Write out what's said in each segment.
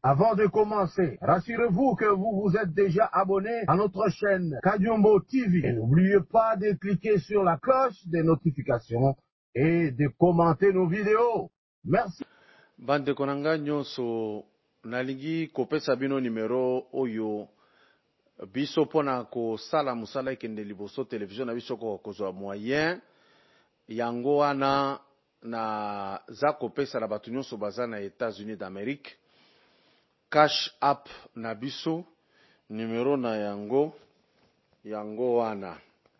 Avant de commencer, rassurez-vous que vous vous êtes déjà abonné à notre chaîne Kadiombo TV. Et n'oubliez pas de cliquer sur la cloche des notifications et de commenter nos vidéos. Merci. Bande konanga nyonso nalingi kopesa bino numero oyo biso pona ko sala musala ikende liboso television na biso ko kozwa moyen yango wana na za kopesa la batu nyonso baza na États-Unis d'Amérique. Cash app na biso numero na yango wana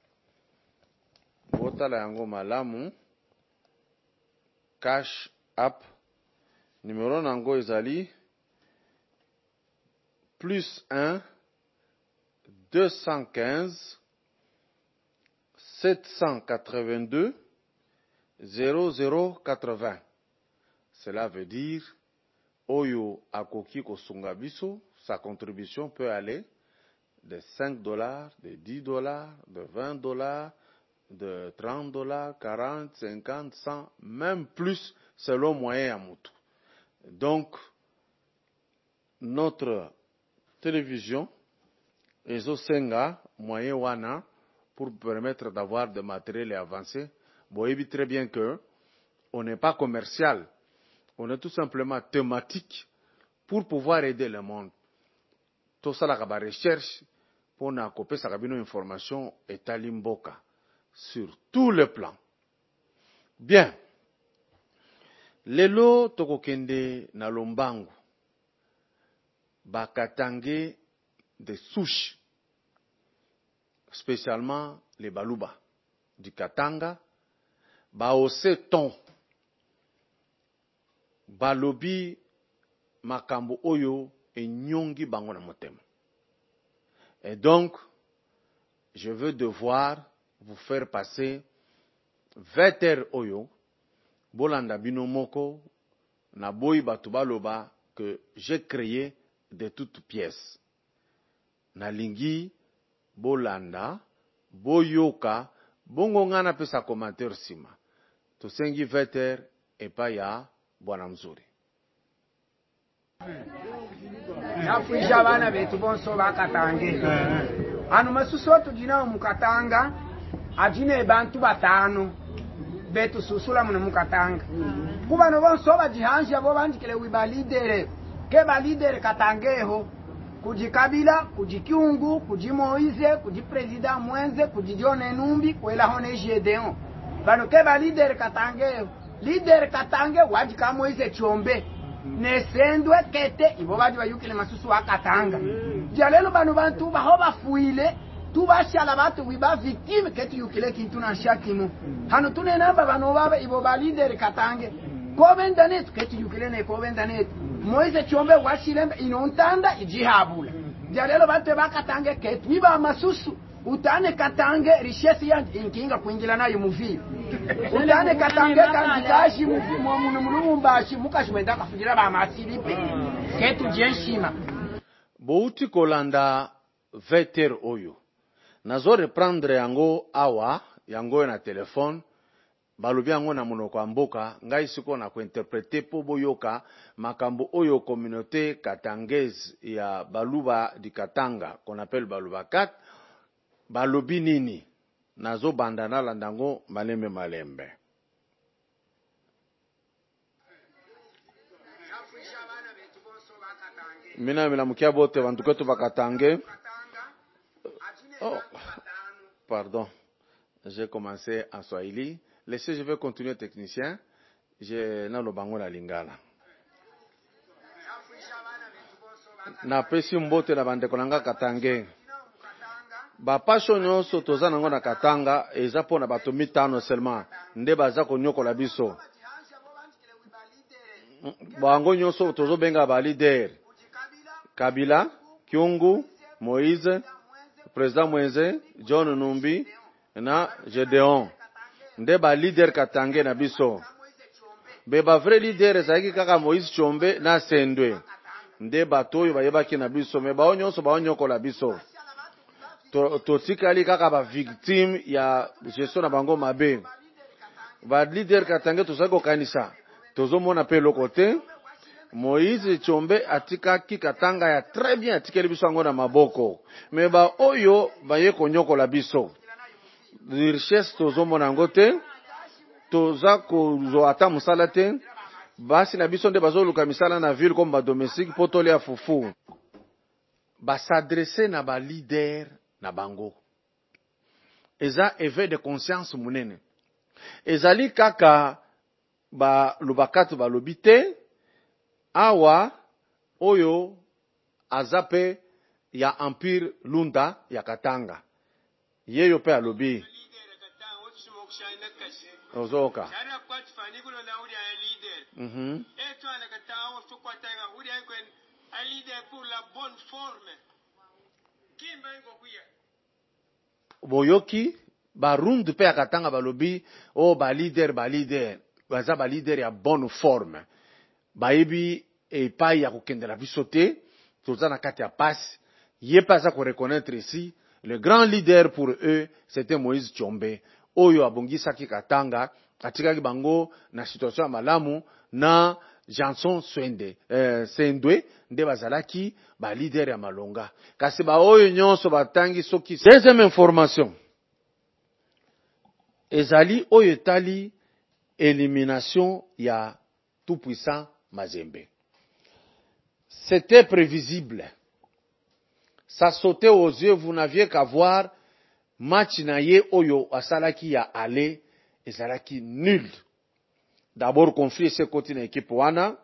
botala yango malamu. Cash app numéro nango ezali +1 215 782 0080. Cela veut dire Oyo akoki kosunga biso, sa contribution peut aller de $5, de $10, de $20, de $30, 40, 50, 100, même plus selon moyen à mutu. Donc, notre télévision, ezosenga moyen wana pour permettre d'avoir des matériels avancés. Vous voyez très bien que on n'est pas commercial. On est tout simplement thématique pour pouvoir aider le monde. Tout ça, la recherche pour nous accompagner sa information et talimboka sur tous les plans. Bien. Lelo tokokende na lombangu. Bakatange des souches. Spécialement les baluba du Katanga. Baose ton. Balobi makambo oyo et nyongi bango na motema. Et donc, je veux devoir vous faire passer 20 heures oyo, bolanda bino moko, na boyi batu baloba que j'ai créé de toutes pièces. Na lingi, bolanda, boyoka, bongo ngana pesa commentaire sima. Tosengi 20 heures et pas ya bwana mzuri. Nafuisha abana betu bonso bakatange. Anu masuso tujina mukatanga ajine bantu batano betu susula muna mukatanga. Kuba no bonso bajihanja bo bandikile wiba leader ke ba leader katangeho kujikabila kujikyungu kujimoize kujipresident mwenze kujijone numbi kwela hone jedeon. Bano ke ba leader katangeho leader katange wajika moize chombe. Nesendwe kete ibo baji bayukile masusu akatanga jalelo banu bantu baho bafuile tubashala batu wiba victime kete yukile kintu na shakimu hano tune namba bano baba ibo ba leader katange kobenda netu kete yukile ne kobenda netu moize chombe washilembe inontanda ijihabula jalelo bantu bakatange kete wiba masusu utane katange richesse ya inkinga kuingila nayo muvili utane katange kanzikashi mulumbashi mukashwenda kafugira ba masilipe ketu jenshima bouti kolanda veter oyo nazo reprendre yango awa yango na telefone balobi yango na monoko ya mboka ngai siko na kuinterpréter po boyoka makambo oyo communauté katangaise ya baluba di Katanga qu'on appelle baluba 4 balobi nini nazo bandana landango malembe malembe. Mina mukia bote bantu kwetu bakatange. Oh, pardon, j'ai commencé en Swahili. Laissez, je vais continuer technicien. J'ai na lobango na lingala. Na pesi mbote na bande konanga katange. Bapasho nyonso toza nango na Katanga eza pona bato mitano seulement nde baza konyokola biso. Bango nyonso tozo benga ba leader. Kabila, Kyungu, Moïse, Président Mwenze, John Numbi na Gedeon. Nde ba leader Katange na biso. Be ba vrai leader ezaki kaka Moïse Chombe na Sendwe. Nde bato oyo bayebaki na biso me ba nyonso ba onyokola biso. Totikali kaka ba victime ya gestion na bango mabe. Ba leader Katange tozako kanisa. Tozomona pe lokote Moïse Tshombe atika Katanga ya très bien atikeli biso yango na maboko. Mais ba oyo baye konyokola biso. Richesse tozomona yango te. Toza kozwa ata musala te. Basi na biso nde bazoluka misala na ville comme ba domestique potoli ya fufu. Ba s'adresser na ba leader na bango. Eza éveil de conscience munene. Ezali kaka ba lubakatu ba lobite awa oyo azape ya empire Lunda ya Katanga. Yeyo pe alobi. Ozoka. Boyoki barundu pe ya Katanga balobi o ba leader baza ba leader ya bonne forme. Baebi epai ya kokendela biso te toza na kati ya pasi ye pas ko reconnaître ici le grand leader pour eux c'était Moïse Tshombe oyo abongisaki Katanga atikaki bango na situation ya malamu na Janson Sendwe nde bazalaki ba leader ya malonga kasi ba oyo nyonso batangi soki. Deuxième information ezali oyo etali élimination ya tout puissant Mazembe. C'était prévisible. Ça sautait aux yeux, vous n'aviez qu'à voir match naye oyo asalaki ya aller ezalaki nul. D'abord conflit ce côté na équipe wana.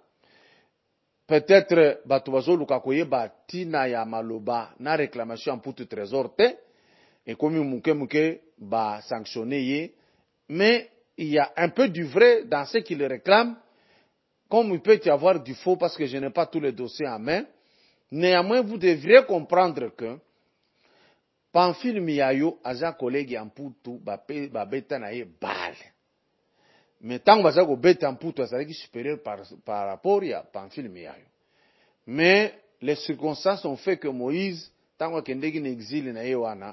Peut-être bato bazoluka koyeba tina ya maloba na réclamation en putu trésor te et comme muke ba sanctionné ye, mais il y a un peu du vrai dans ce qu'il réclame. Comme il peut y avoir du faux parce que je n'ai pas tous les dossiers en main, néanmoins vous devriez comprendre que Pamphile Miayo aza collègue en Poutou ba beta na ye bal. Mais tant baza ko beta en Poutou azalaki supérieur par rapport à Pamphile Miayo. Mais les circonstances ont fait que Moïse tant que ndeki na exil na ye wana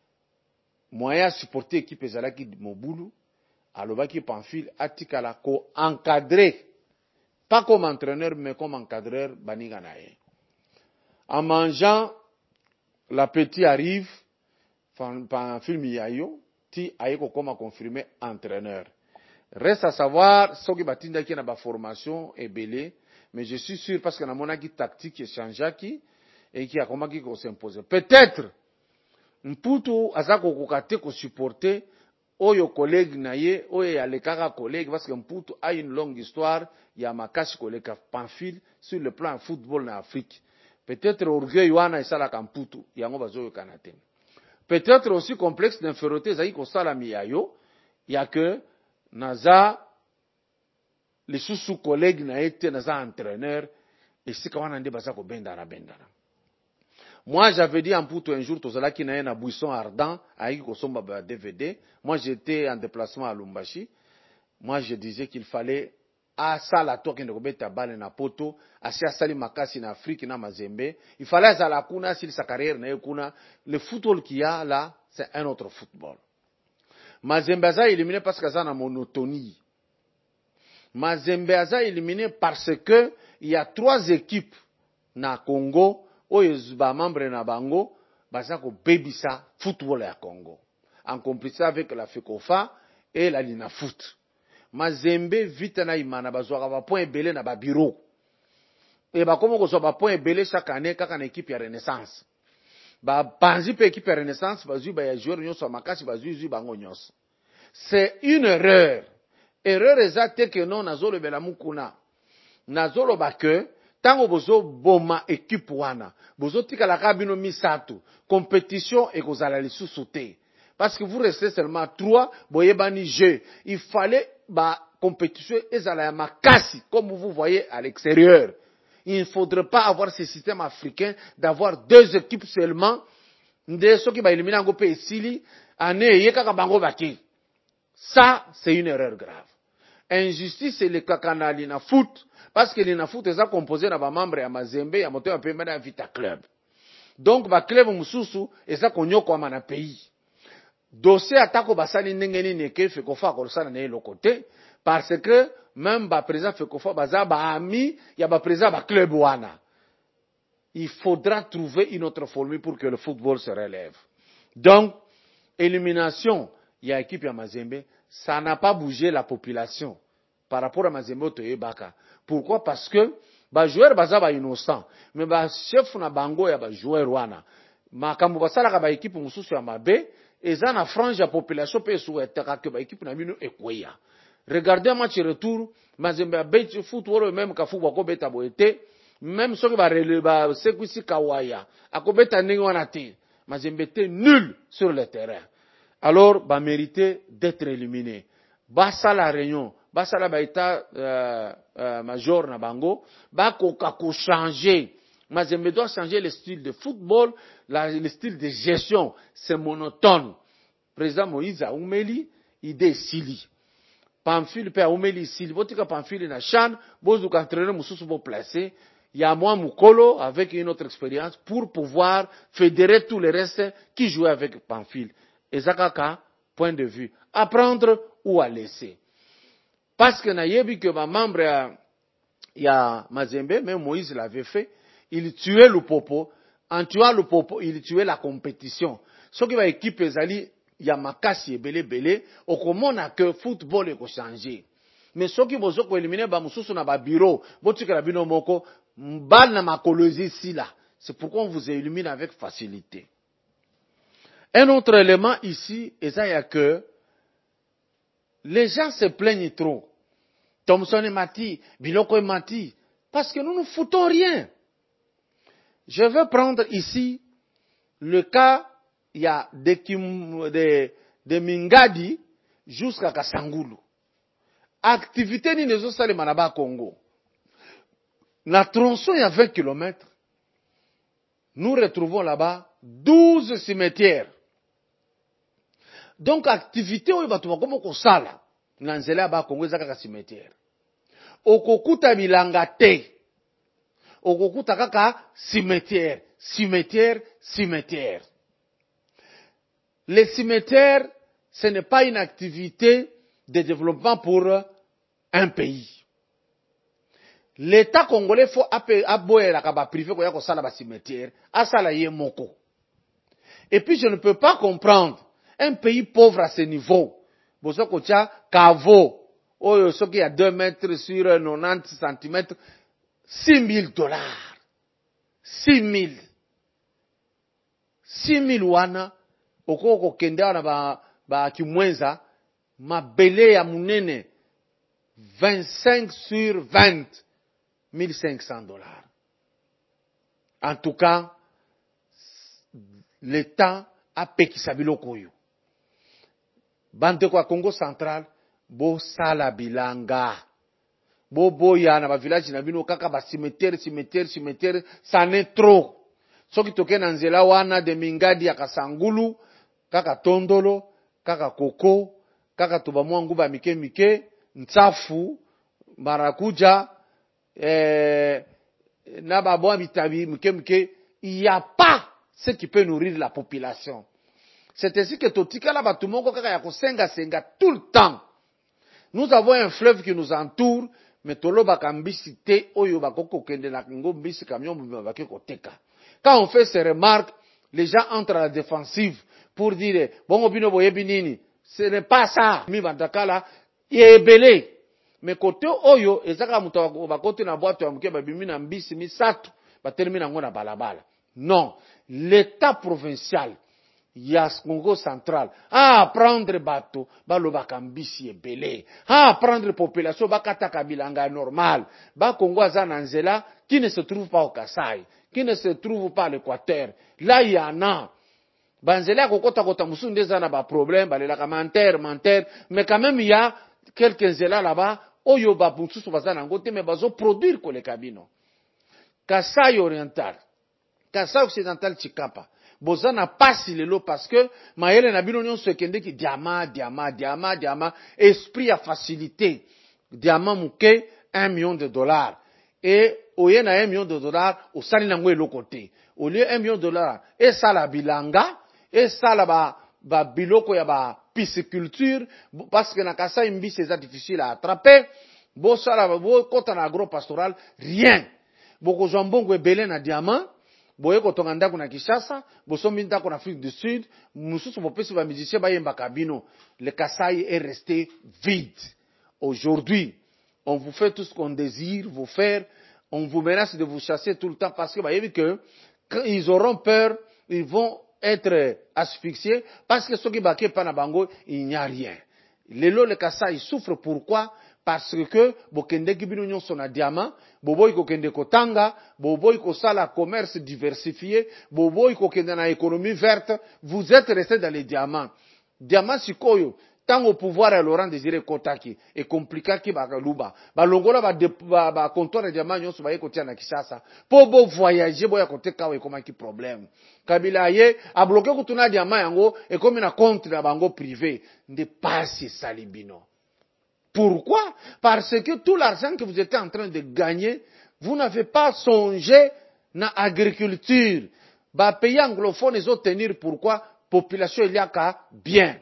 moyen supporter équipe ezalaki mobulu alobaki Pamphile atikala ko encadrer. Pas comme entraîneur, mais comme encadreur, Baniganaye. En mangeant, l'appétit arrive, Pamphile Miayo, ti aïko comme confirmé entraîneur. Reste à savoir, ce qui batinda qui n'a pas formation est belé, mais je suis sûr parce que na monaki tactique qui changeaki et qui a comment qui s'imposer. Peut-être, Mputu azako kokate ko supporter oyo collègue na ye oyo ya lekaka collègue parce que Mputu a une longue histoire ya makasi koleka Pamphile sur le plan football na Afrique. Peut-être orgueil wana esalaka Mputu yango bazoyo kanate. Peut-être aussi complexe d'infériorité zaki ko sala miyayo ya que naza les sous collègues na été naza entraîneur et si kawana nde bazako bendana. Moi, j'avais dit en Poutou un jour, tozala ki na buisson ardent, aïki kosomba ba DVD. Moi, j'étais en déplacement à Lumbashi. Moi, je disais qu'il fallait, sala to kende kobeta bale na poto, sali makasi na Afrique na Mazembe. Il fallait zala kuna, s'il sa carrière na kuna. Le football qu'il y a là, c'est un autre football. Mazembe a éliminé parce qu'il y a une monotonie. Mazembe a éliminé parce que il y a 3 équipes na Congo, oyo ba membre na bango baza ko bebisa football ya Congo en complicité avec la FECOFA et la Linafoot. Mazembe vite na imana bazwaka ba point belé na ba bureau et ba komo ko so ba point belé chaque année kaka na équipe ya Renaissance ba panzi pe équipe ya Renaissance bazui ba ya joueur nyonso makasi bazui bango nyonso. C'est une erreur ezate que non nazolo bela mukuna nazolo ba que tango bozo boma équipe wana bozo tikala kabino misato compétition et kozala lisusu te parce que vous restez seulement 3 boyebani jeu il fallait ba compétition ezala ya makasi comme vous voyez à l'extérieur. Il ne faudrait pas avoir ce système africain d'avoir 2 équipes seulement nde soki ba éliminer ngo pe esili année yekaka bango baki. Ça c'est une erreur grave. Injustice c'est le kakanali na foot. Parce que l'inafoot est composé de membres à Mazembe, à Moto, à Pemba, à Vita Club. Donc, ba club mususu, est konyo kwa mana pays. Dossier atako basali nengeni neke, fait qu'on fa kolsa na le côté, parce que, même ba président Fekofa baza ba ami ya ba président ba club wana. Il faudra trouver une autre formule pour que le football se relève. Donc, élimination, il y a équipe à Mazembe, ça n'a pas bougé la population par rapport à Mazembe Otoye Baka. Pourquoi? Parce que, ba joueur baza ba innocent, mais ba chef na bango ya ba joueur wana. Makambo basala ka ba équipe mususu ya mabe, eza na frange ya population pe souhaitera que ba équipe na bino ekweya. Regardez un match retour, Mazembe a bête football même ka football ko beta boete. Même ceux qui va relever, c'est que Kawaya, à Kobeta Néwanate, Mazembe était nul sur le terrain. Alors, bah, mérité d'être éliminé. Bassa la réunion, bassa la baïta, major na bango, bah, ko changer. Mazembe doit changer le style de football, le style de gestion. C'est monotone. Président Moïse a Oumeli, idée Sili. Pamphile, père Oumeli Sili, botika Pamphile na chan, bozu qu'entraîneur moussous pour placer. Il y a moi Moukolo avec une autre expérience pour pouvoir fédérer tous les restes qui jouaient avec Pamphile. Et Zakaka, point de vue, à prendre ou à laisser. Parce que nayebi que ma membre il y a Mazembe, même Moïse l'avait fait, il tuait le popo. En tuant le popo, il tuait la compétition. Ce qui va équipe Zali, il y a Makasi et Belé, au comment on a que football est changé. Mais ce qui vous a éliminé, bah, moussous na ba bureau, botu que la bino moko, mbal na makolozi ici là. C'est pourquoi on vous élimine avec facilité. Un autre élément ici, et ça y a que, les gens se plaignent trop. Thompson et Mati, Biloko et Mati, parce que nous ne foutons rien. Je veux prendre ici le cas, il y a de Mingadi jusqu'à Kasangulu. Activité ni nezo sale manaba Congo. La tronçon il y a 20 km. Nous retrouvons là-bas 12 cimetières. Donc activité où il va trouver comme au sala. Nanzela ba Congo ezaka cimetière. Okokuta bilanga te. Okokuta kaka cimetière, cimetière, cimetière. Les cimetières, ce n'est pas une activité de développement pour un pays. L'État congolais faut aboyer la kaba privé ko yako sala ba cimetière, asala ye moko. Et puis je ne peux pas comprendre un pays pauvre à ce niveau. Boso kocha kavo, oyo soki à 2 mètres sur 90 cm, $6,000. 6,000 wana, okoko kende wana ba kimwenza, mabele ya munene, 25 sur 20, $1,500. En tout cas, l'État a pekisa biloko oyo. Bandeko ya Congo central, bo sala bilanga. Bo boya na ba village na bino kaka ba cimetière, ça n'est trop. Soki toke na nzela wana de Mingadi ya Kasangulu, kaka Tondolo, kaka Koko, kaka toba mwangu ba mike, Ntsafu, Marakuja, na ba boa bitabi mike, il n'y a pas ce qui peut nourrir la population. C'est ainsi que totika la batumoko kaka ya kosenga tout le temps. Nous avons un fleuve qui nous entoure, mais tolo bakambisi te oyo bakoko kende na ngo mbisi camion baki koteka. Quand on fait ces remarques, les gens entrent à la défensive pour dire bon obino boyebi nini. Ce n'est pas ça. Mi bandakala yebele. Mais côté oyo ezaka muto bakote na boîte ya muke babimi na mbisi misatu batelemi na ngona balabala. Non, l'État provincial Yas Congo central, prendre bateau, baloba kambisi ebele, prendre population, bakata kabilanga normal, Congo azananzela, qui ne se trouve pas au Kasaï, qui ne se trouve pas à l'Équateur. Là, il y en a. Banzela kokota kota musunde zana ba problème, balelaka menteur, mais quand même il y a quelques zela là-bas, oyo ba bunsusu bazana ngote, mais bazo produire ko le kabino. Kasaï oriental, Kasaï occidental Chikapa. Bozana passe lelo parce que maele na bino nyonso ekende ki diamant, esprit à facilité. Diamant muke $1 million. Et oye na $1 million, au sali nango elokote. Au lieu $1 million, et ça la bilanga, et ça la ba biloko ya ba pisciculture, parce que na Kasai mbisi c'est difficile à attraper. bosala bokota na agro-pastoral, rien. Bokozwa mbongo ebele na diamant, boye kotonga ndako na Kinshasa, bosombi ndako na Afrique du Sud, mususu bopesi ba musicien bayembaka bino. Le Kasai est resté vide. Aujourd'hui, on vous fait tout ce qu'on désire vous faire, on vous menace de vous chasser tout le temps parce que quand ils auront peur, ils vont être asphyxiés parce que ceux qui baké pas na bango, il n'y a rien. Le Kasai souffre pourquoi? Parce que bokende kibino nyonso na diamant, boboy ko kende kotanga, boboy ko sala commerce diversifié, boboy ko kende na économie verte, vous êtes resté dans les diamants. Diamant sikoyo, tant au pouvoir à Laurent Désiré Kotaki, et compliqué ki bakaluba. Ba longola ba comptoir de diamant nyonso ba yekotia na Kinshasa. Po bo voyager boya kote kawe koma ki problème. Kabila ye a bloqué kutuna diamant yango et comme na compte na bango privé, ne pas si salibino. Pourquoi? Parce que tout l'argent que vous êtes en train de gagner, vous n'avez pas songé na agriculture. Ba pays anglophone ils ont tenir pourquoi? Population il y a qu'à bien.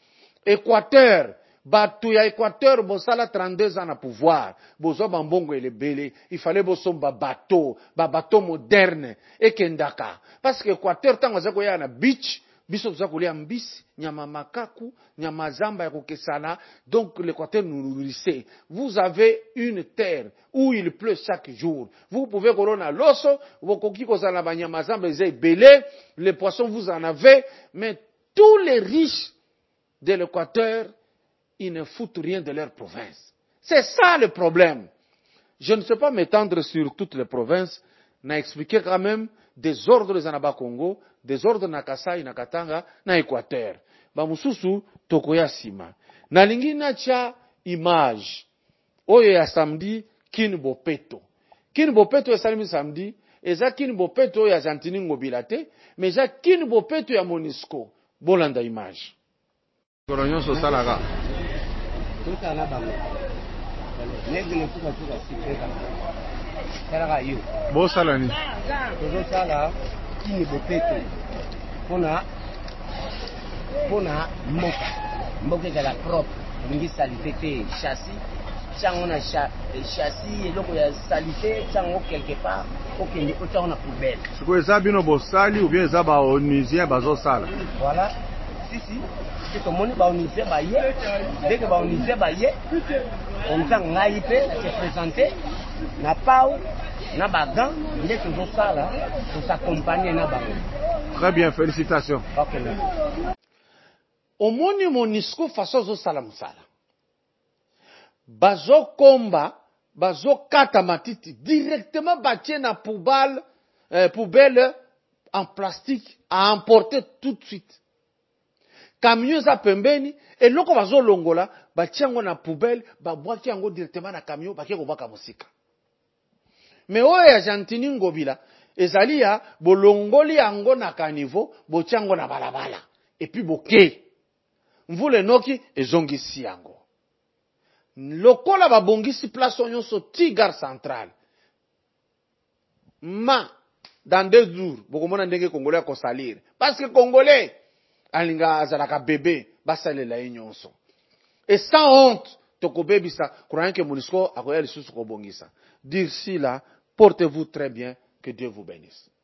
Équateur, batu ya Équateur, bosala 32 ans à pouvoir. Bozo bambongo ele belé. Il fallait bosomba bateau moderne. Et kendaka. Parce que Équateur, tant que ya na beach, biso tuza kulia mbisi, nyama makaku, nyama zamba ya kokesana. Donc l'Équateur nous nourrissait. Vous avez une terre où il pleut chaque jour. Vous pouvez corona l'osso, vous koki kozana ba nyama zamba ezé belé, les poissons vous en avez, mais tous les riches de l'Équateur, ils ne foutent rien de leur province. C'est ça le problème. Je ne sais pas m'étendre sur toutes les provinces, n'a expliqué quand même des ordres en Aba Congo, des ordres na Kasai, na Katanga, na Équateur. Ba mususu tokoya sima. Na lingi na cha image. Oyo ya samedi kin bopeto. Kin bopeto ya samedi, eza kin bopeto ya Jantini Ngobila te, mais eza kin bopeto ya Monisco. Bolanda image. Koronyo so salaga. Tuta na bango. Negele fuka sipeka. Salaga yo. Bo salani. Tozo sala kini bopeto. Pona mboka za la propre. Mingi salité te châssis. Chango na châssis eloko ya salité chango quelque part okende otako na poubelle. Siko eza bino bosali ou bien eza ba onisien bazo sala. Voilà. Si. C'est comme on est baonisé baye. Dès que baonisé baye, on t'a ngaïpé, c'est présenté. Na pau, na bagan, il est toujours ça là pour s'accompagner na bagan. Très bien, félicitations. Ok, merci. Au moni Monisco façon zo salam sala. Bazo komba, bazo kata matiti directement batie na poubelle en plastique à emporter tout de suite. Camion za pembeni et loko bazo longola batiango na poubelle babwaki yango directement na camion bakie kobaka musika. Mais oyo ya Jantini Ngobila ezali ya bolongoli yango na kanivo botiango na balabala et puis boke mvule noki ezongisi yango lokola babongisi place nyonso ti gare centrale dans 2 jours bokomona ndenge congolais ko salir parce que congolais alinga azalaka bébé basalela ye nyonso et sans honte tokobebisa croyant que Monisco akoya lisusu kobongisa d'ici là portez-vous très bien, que Dieu vous bénisse.